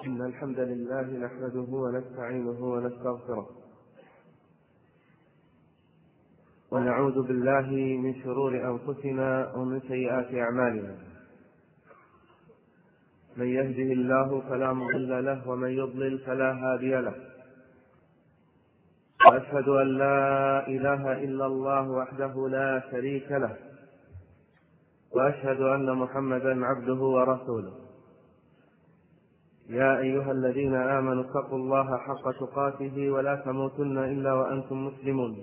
إن الحمد لله نحمده ونستعينه ونستغفره ونعوذ بالله من شرور أنفسنا ومن سيئات أعمالنا. من يهده الله فلا مضل له ومن يضلل فلا هادي له. وأشهد أن لا إله إلا الله وحده لا شريك له، وأشهد أن محمدا عبده ورسوله. يا أيها الذين آمنوا اتقوا الله حق تقاته ولا تموتن إلا وأنتم مسلمون.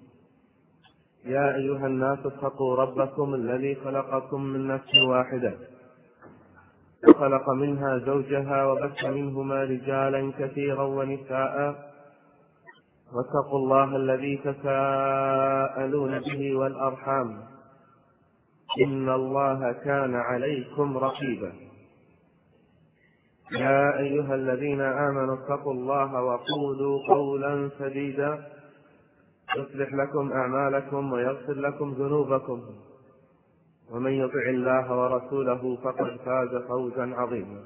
يا أيها الناس اتقوا ربكم الذي خلقكم من نفس واحدة وخلق منها زوجها وبث منهما رجالا كثيرا ونساء، واتقوا الله الذي تساءلون به والأرحام إن الله كان عليكم رقيبا. يا أيها الذين آمنوا اتقوا الله وقولوا قولا سديدا يصلح لكم أعمالكم ويغفر لكم ذنوبكم، ومن يطع الله ورسوله فقد فاز فوزا عظيما.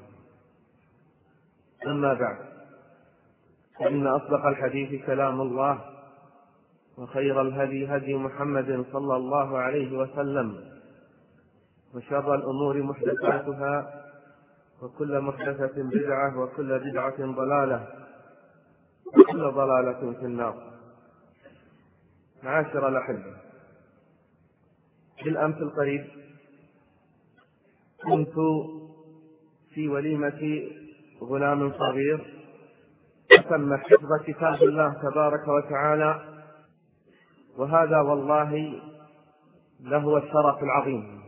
أما بعد، فإن أصدق الحديث كلام الله، وخير الهدي هدي محمد صلى الله عليه وسلم، وشر الأمور محدثاتها، وكل محدثة بدعة، وكل بدعة ضلالة، وكل ضلالة في النار. معاشر الأحبة، بالأمس القريب كنت في وليمة غلام صغير تم حفظ كتاب الله تبارك وتعالى، وهذا والله لهو الشرف العظيم.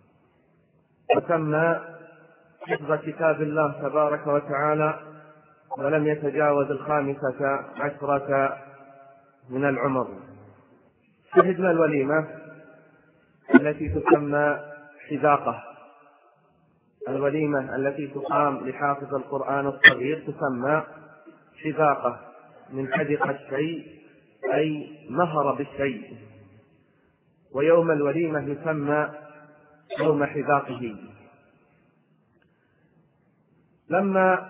وتم حفظ كتاب الله تبارك وتعالى ولم يتجاوز 15 من العمر. شهدنا الوليمة التي تسمى حذاقة. الوليمة التي تقام لحافظ القرآن الصغير تسمى حذاقة، من حذق الشيء أي مهر بالشيء، ويوم الوليمة يسمى يوم حذاقه. لما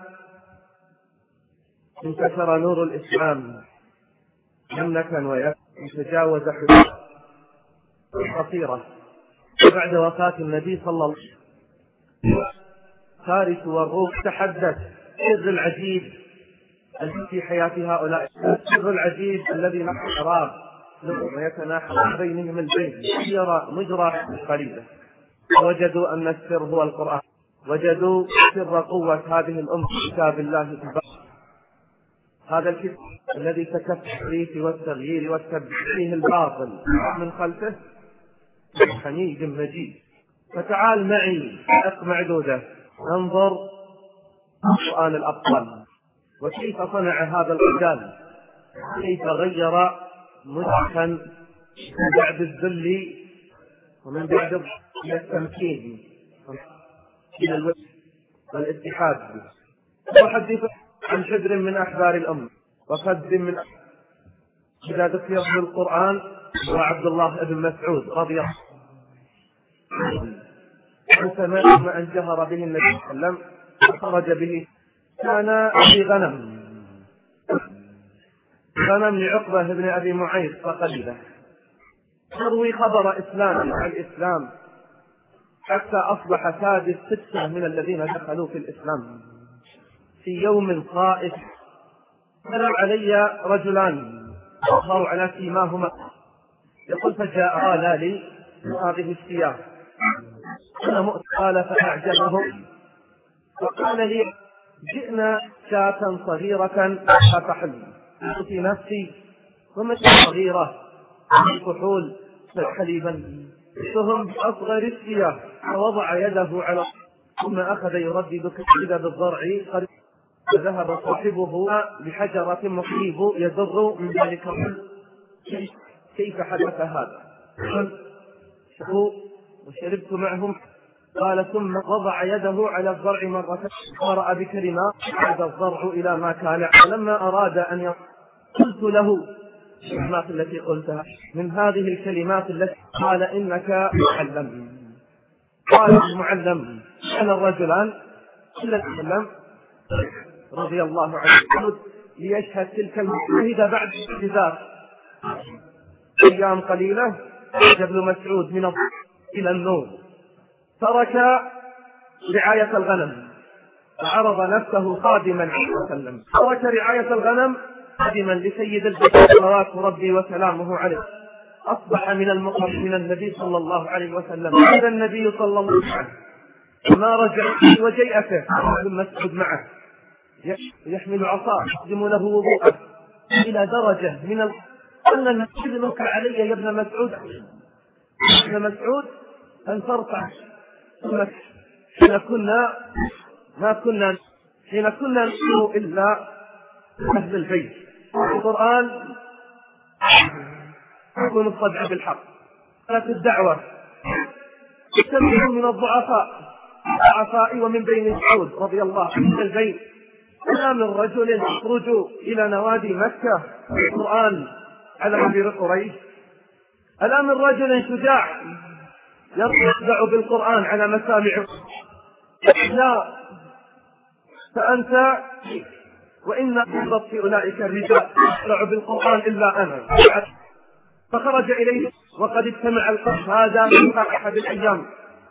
انتشر نور الإسلام مملكا ويتجاوز حدود قصيرة بعد وفاة النبي صلى الله عليه وسلم، فارس والروم تحدث السر العجيب في حياة هؤلاء، السر العجيب الذي نحن نراه ويتناحى بينهم البين يرى مجرى قليلة. وجدوا أن السر هو القرآن، وجدوا سر قوة هذه الأمة كتاب الله تبارك. هذا الكتاب الذي تكفى التحريف والتغيير والتبديل فيه الباطل من خلفه حنيج مجيد. فتعال معي معدودة ننظر قرآن الأبطال، وكيف صنع هذا الرجال، كيف غير مدركا من بعد الذل ومن بعد التمكين إلى الوجه والاتحاد. وحدث عن حبر من أحبار الأمة وفد من إذا ذكر في القرآن وعبد الله بن مسعود رضي الله عنه ما أن جهر به النبي صلى الله عليه وسلم وخرج به. كان في غنم لعقبة بن أبي معيط فقلبه تروي خبر إسلام عن الإسلام، حتى أصبح سادس 6 من الذين دخلوا في الإسلام. في يوم صائف دخلوا علي رجلان أظهروا على سيماهما، يقول فجاء قال لي هذه الثياب أنا مؤتقال فأعجبهم، فقال لي جئنا شاة صغيرة فتحل في نفسي ومتى صغيرة في كحول حليبا، فهم بأصغر الثياب، فوضع يده على ثم أخذ يردد كذا بالضرع. فذهب صاحبه بحجرة مصيب يدر من ذلك. كيف حدث هذا؟ وشربت معهم. قال ثم وضع يده على الضرع مرة قرأ بكلمات عاد الضرع إلى ما كان. لما أراد أن قلت له الكلمات التي قلتها من هذه الكلمات التي قال إنك معلم. قال المعلم أنا الرجلان إلا المعلم رضي الله عنه ليشهد تلك المشاهدة بعد اعتذار. أيام قليلة خرج ابن مسعود من إلى النور، ترك رعاية الغنم فعرض نفسه خادما عليه وسلم، ترك رعاية الغنم خادما لسيد البشر صلوات ربي وسلامه عليه. أصبح من المقرب من النبي صلى الله عليه وسلم. هذا النبي صلى الله عليه وسلم ما رجع وجيئته ابن مسعود معه يحمل عصاه يقدم له وضوءه إلى درجة من أن نسلمك علي يا ابن مسعود ابن مسعود أن ترفع حين كنا نسلم إلا أهل البيت. القرآن يكون الصدع بالحق. كانت الدعوة تستمع من الضعفاء ومن بين مسعود رضي الله عنه البيت. ألا من رجل يخرج إلى نوادي مكة القرآن على عبير قريش؟ ألا من رجل شجاع يرفع بالقرآن على مسامع؟ لا، فأنت وإن أحبط في أولئك الرجال يرفع بالقرآن إلا أنا. فخرج إليه وقد اجتمع القوم. هذا من أحد الأيام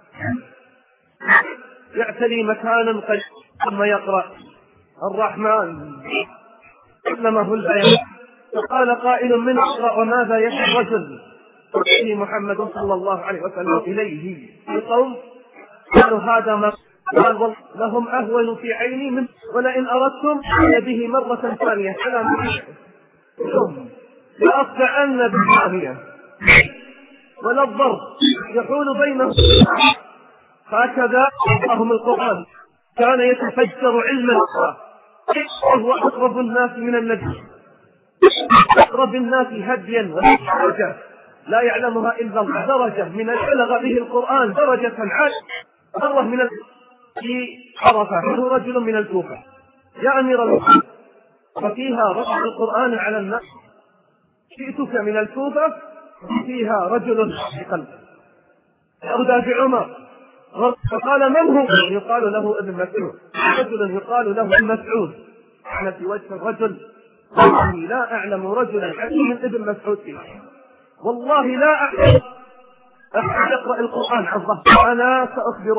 يعتلي مكانا قد ثم يقرأ الرحمن علمه البيان. فقال قائل من اقرأ وماذا يحيى الرجل؟ فقال محمد صلى الله عليه وسلم إليه القوم قالوا هذا ما قال لهم أهون في عيني من ولئن أردتم به مرة ثانية على منكم لأقطعن بالثانية ولا الضرب يحول بينهم. هكذا أعطاهم القرآن. كان يتفجر علما وهو أقرب الناس من النبي، أقرب الناس هديا ودرجة لا يعلمها إلا الله. درجة من بلغ به القرآن درجة عالية. مرة من في عرفة له رجل من الكوفة يا أمير المؤمنين وفيها رفع القرآن على الناس، جئتك من الكوفة فيها رجل بقلب يرضى بعمر. فقال من هو؟ يقال له ابن مسعود. رجل يقال له ابن مسعود. أنا في وجه الرجل والله لا أعلم رجلا حكيما ابن مسعود فيه، والله لا أعلم أحد يقرأ القرآن عن ظهر. أنا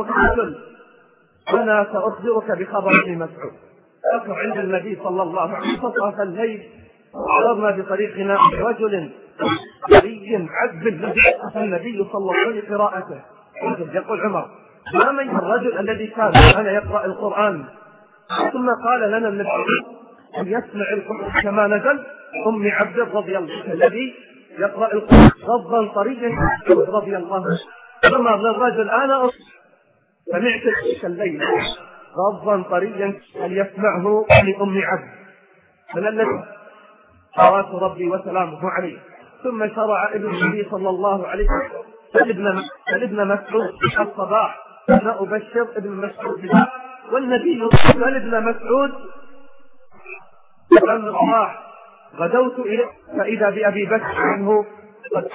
سأخبرك بخبر ابن مسعود. أخذ عند النبي صلى الله عليه وسلم في الليل عرضنا بطريقنا رجل قري عذب النبي صلى الله عليه وسلم قراءته. يقول عمر ما من الرجل الذي كان يقرأ القرآن؟ ثم قال لنا النبي أن يسمع القرآن كما نزل أم عبد رضي الله عنه الذي يقرأ القرآن غضا طريا رضي الله عنه. ثم الرجل أنا سمعت الليل غضا طريا أن يسمعه لأم عبد من الذي صلوات ربي وسلامه عليه. ثم شرع ابن النبي صلى الله عليه وسلم ابن مسعود الصباح أنا أبشر ابن مسعود والنبي قال ابن مسعود لما الصباح غدوت إليه فإذا بأبي بكر عنه قد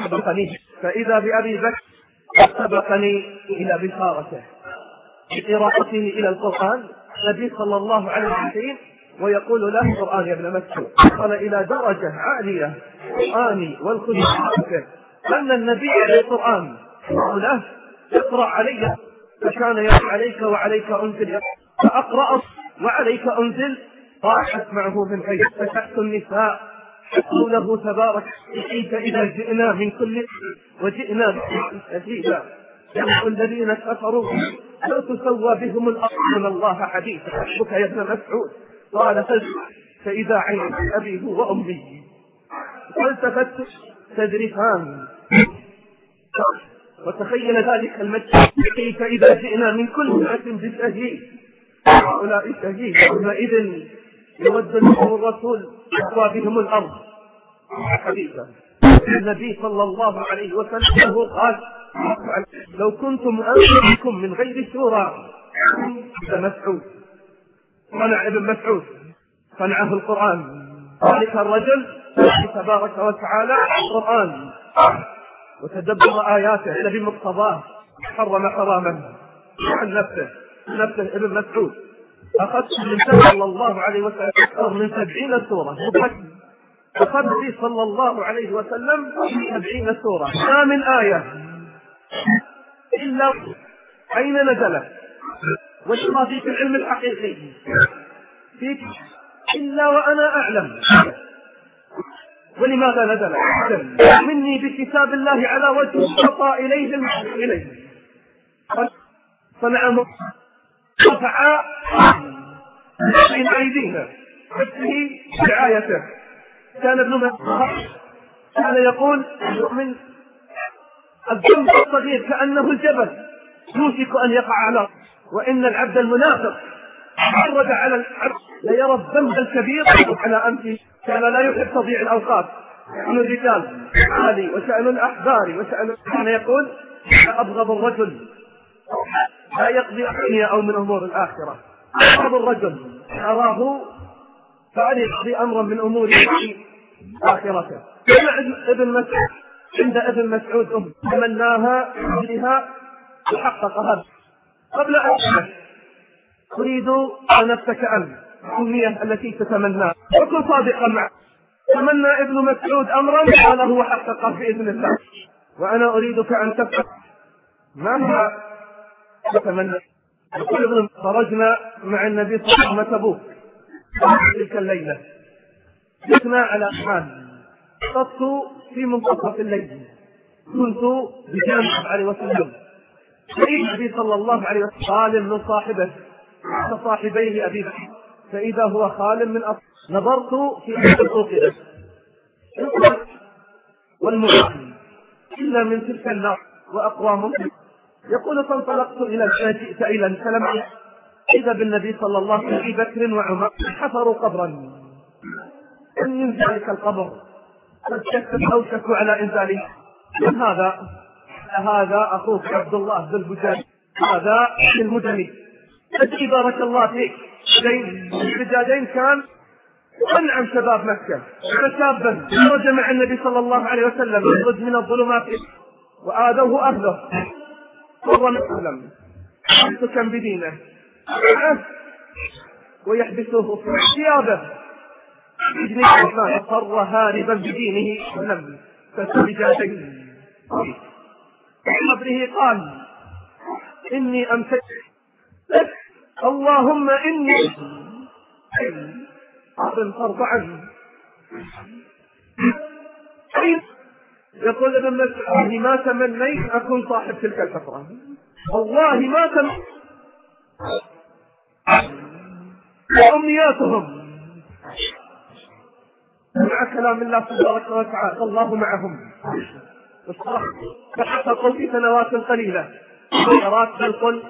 سبقني إلى بشارته بقراءته إلى القرآن. النبي صلى الله عليه وسلم ويقول له القرآن يا ابن مسعود قال إلى درجة عالية القرآن والخلق أن النبي عليه القرآن يقول له اقرأ علي فكان يقرأ عليك وعليك أنزل فأقرأ وعليك أنزل راحت معه من غير. فتحت النساء قوله تبارك كيف إذا جئنا من كل وجئنا شديدا يقول الذين كفروا لو تسوى بهم الأرض من الله حديثا حسبك يا ابن مسعود. قال فإذا عين أبيه وأمي فالتفت تدريفان وتخيل ذلك المجد كيف إذا جئنا من كل أمة بشهيد هؤلاء شهيد يومئذ يود لهم الرسول يسوى بهم الأرض حديثا. النبي صلى الله عليه وسلم قال لو كنتم أنفسكم من غير شورى ابن مسعود صنع ابن مسعود صنعه القرآن. ذلك الرجل تبارك وتعالى القرآن وتدبر آياته بمقتضاه حرم حراما عن نفسه ابن مسعود أخذت من صلى الله عليه وسلم أكثر من 70 سورة، أخذت لي صلى الله عليه وسلم 70 سورة، ما من آية إلا أين نزلت وشرى في العلم الحقيقي فيك إلا وأنا أعلم ولماذا نزل مني بكتاب الله على وجه خطأ إليه المحب إليه صنعه رفع من أيدينا حفظه رعايته. كان ابن مسعود كان يقول من الذنب الصغير كأنه الجبل يوشك أن يقع على، وإن العبد المنافق عرض على العبد ليرى الذنب الكبير على أنفه. كان لا يحب تضييع الأوقات، شأن الرجال عالي وشأن الأحبار وشأن، كان يقول أبغض الرجل لا يقضي الدنيا أو من أمور الآخرة، أبغض الرجل أراه فأن يقضي أمرا من أمور آخرته. ابن مسعود عند ابن مسعود تمناها بها وحققها قبل أن تريد نفسك أن الأمنية التي تتمناها وكن صادقا معه. تمنى ابن مسعود أمرا قاله وحققه بإذن الله، وأنا أريدك أن تفعل ما هو تتمنى. خرجنا مع النبي صلى الله عليه وسلم تبوك تلك الليلة، جئنا على حال قصت في منتصف الليل، كنت بجانب عليه وسلم النبي صلى الله عليه وسلم خال من صاحبه كصاحبيه أبي بكر، فإذا هو خال من أصل. نظرت في أسفل والمعلم إلا من تلك النار وأقوام. يقول فانطلقت إلى جئت إلى السلام إذا بالنبي صلى الله عليه وسلم أبي بكر وعمر حفروا قبرا من ذلك القبر أوشكوا على إنزاله. من هذا أخوك عبد الله ذو البجاج، هذا المجني أدري بارك الله فيك. البجاجين كان أنعم شباب مكة، فشابا خرج مع النبي صلى الله عليه وسلم يخرج من الظلمات وآذوه أهله صلى الله عليه وسلم يمسكا بدينه ويحبسوه في ثيابه يجني الرحمن فر هاربا بدينه ولم فالبجاجين قبره قال إني أمسك اللهم إني فرض عنه. يقول ابن مسعود ما تمنيت أكون صاحب تلك الفترة، والله ما تمنيت وأمنياتهم مع كلام الله تبارك وتعالى الله معهم فحققوا في سنوات قليلة خيرات خلق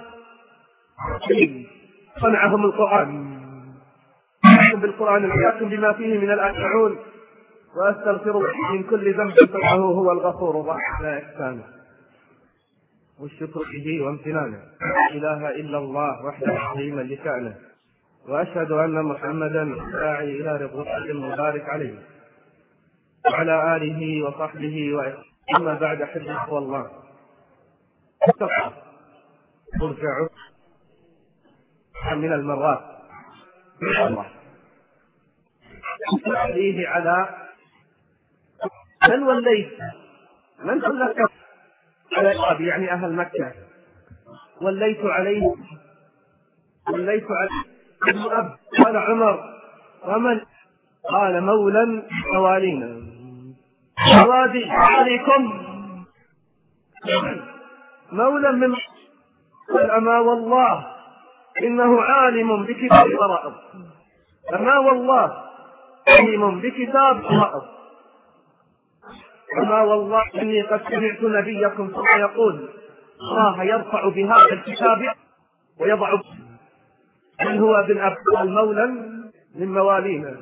صنعهم القرآن بالقرآن الحاكم بما فيه من الأشعون وأستغفر من كل ذنب فإنه هو الغفور الرحيم لا إحسان والشكر به وامتنانه. لا إله إلا الله وحده عظيما لشأنه، وأشهد أن محمدا داعي إلى رضوانه المبارك عليه وعلى آله وصحبه أما بعد حفظه الله ترجع من المرات الله عليه على من وليت من خلق على الأب يعني أهل مكة وليت عليه الأب. قال عمر ومن قال مولا موالينا موادي عليكم مولا من أما والله إنه عالم بكتاب فرائض، أما والله عالم بكتاب فرائض، أما والله إني قد سمعت نبيكم صلى يقول الله يرفع بهذا الكتاب ويضع من هو بن أبطال مولا من موالينا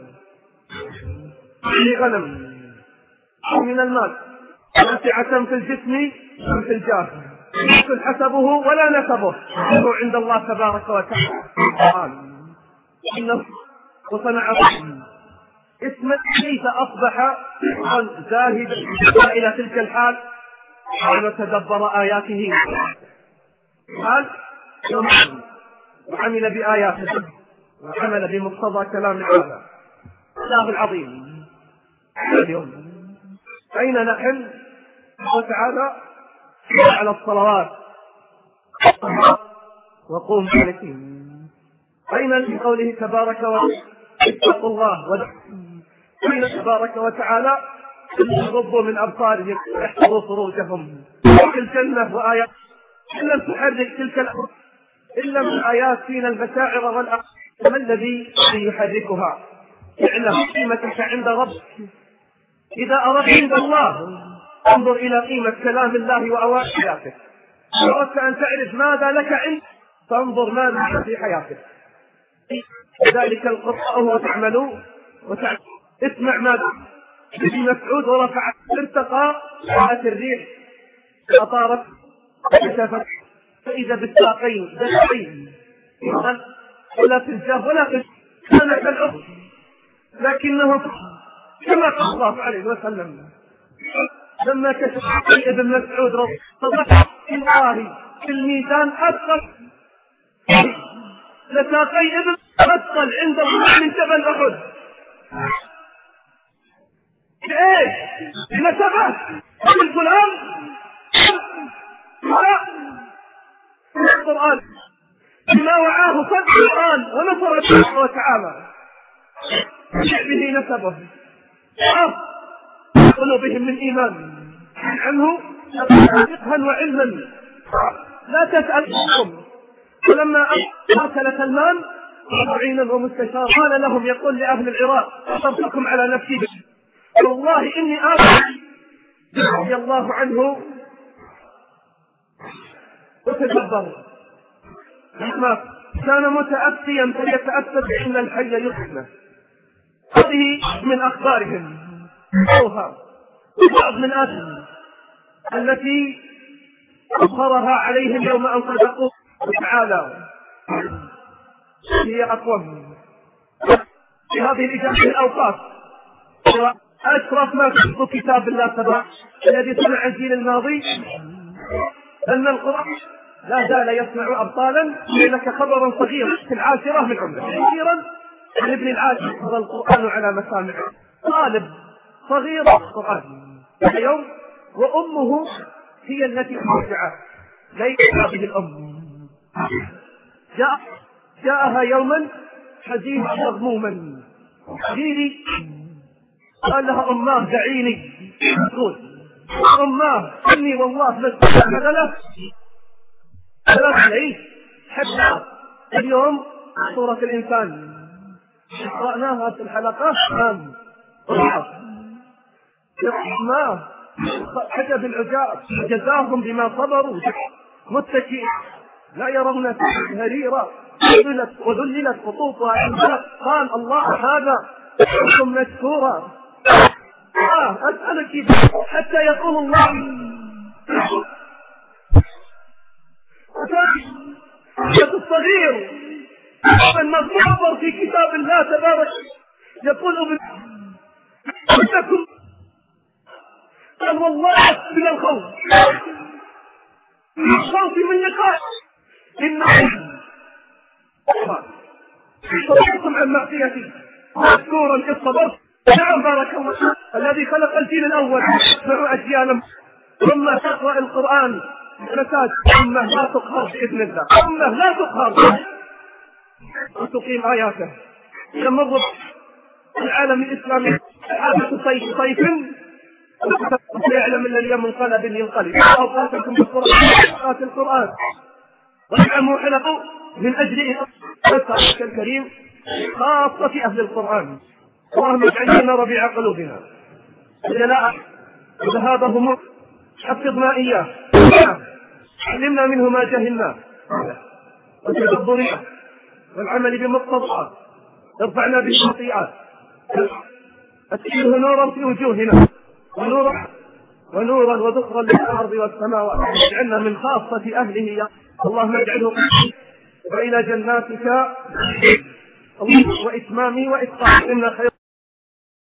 غنم من المال واسعة في الجسم وفي الجاه يأكل حسبه ولا نسبه هو عند الله تبارك وتعالى إنه وصنع اسم كيف أصبح زاهد إلى تلك الحال وتدبر آياته قال وعمل بآياته وعمل بمقتضى كلام الله العظيم. اليوم أين نحن وتعالى على الصلوات وقوم بالتين؟ أين في قوله تبارك وتعالى اتقوا الله أين تبارك وتعالى يغضوا من أبصارهم يحفظوا فروجهم؟ في الجنة وآيات إن لم تحرك تلك الأمر إلا من آيات فينا المشاعر والأقل، ما الذي يحركها؟ اعلم قيمتك عند ربك. إذا أردت عند الله انظر إلى قيمة كلام الله وأوامر حياتك. إذا أردت أن تعرف ماذا لك عند فانظر ماذا في حياتك. ذلك القرآن وتعملوا اسمع ماذا ابن مسعود ورفع ارتقى جاءت الريح فأطارت وكشفت فإذا بالساقين دقين ولا في الجاه ولا في كانت الأرض، لكنه كما قال الله عليه وسلم لما كشف ابن مسعود صدق الله في الميزان أثقل لساقي ابن أثقل عند الله من جبل أحد. ايش نسبه القرآن القرآن بما وعاه فضل القرآن ونصر الله وتعالى به نسبه قلوبهم من إيمان عنه فقها وعلما لا تسألهم. ولما أرسل سلمان معينا ومستشار قال لهم يقول لأهل العراق أصبتكم على نفسي والله إني رضي الله عنه وتدبر كان متأسيا فيتأسى بأن الحي يحنى. هذه من أخبارهم بعض من أسهم التي أظهرها عليهم يوم أن صدقوا تعالى هي أقوم في هذه الإجابة الأوقات. أشرف ما في كتاب الله تبارك الذي سمع الجيل الماضي أن القرآن لا زال يصنع أبطالا. لك خبرا صغيرا في العاشرة من عمره كثيرا عن ابن العاشر هذا القرآن على مسامع طالب صغير القرآن اليوم وأمه هي التي مرجعه ليس هذه الأم. جاءها يوما حزينا مغموما جيلي قال لها أماه دعيني تقول أماه إني والله لست مثلا ثلاث حتى اليوم صورة الإنسان قرأناها في الحلقات ما عجب العجاب جزاهم بما صبروا متكئين لا يرون هريرا وذللت خطوطها قال الله هذا حكم مشكورا. أسألك حتى يقول الله الصغير من نظر في كتاب الله تبارك يقول إنكم قال والله من الخوف من لقاء إنكم صدقتم عن معصيتي مذكورا إذ صبرت. نعم بارك الله الذي خلق الجيل الأول مع أجيالا ثم تقرأ القرآن مساج أمه لا تقهر بإذن الله أمه لا تقهر وتقيم آياته. يمر العالم الإسلامي حادث صيف ويعلم أن اليوم منقلب ينقلب أوقاتكم بالقرآن القرآن ويعموا حلقوا من أجل أسرك الكريم خاصة أهل القرآن. اللهم اجعلنا ربيع قلوبنا جلاء وذهاب هموم حفظنا إياه علمنا منه ما جهلنا وتدبرنا والعمل بمقتضاه ارفعنا بالخطيئات أسئله نورا في وجوهنا ونورا وذخرا للأرض والسماوات اجعلنا من خاصة أهله يا اللهم اجعله وإلى جناتك وإتمامي وإتقاء إن خير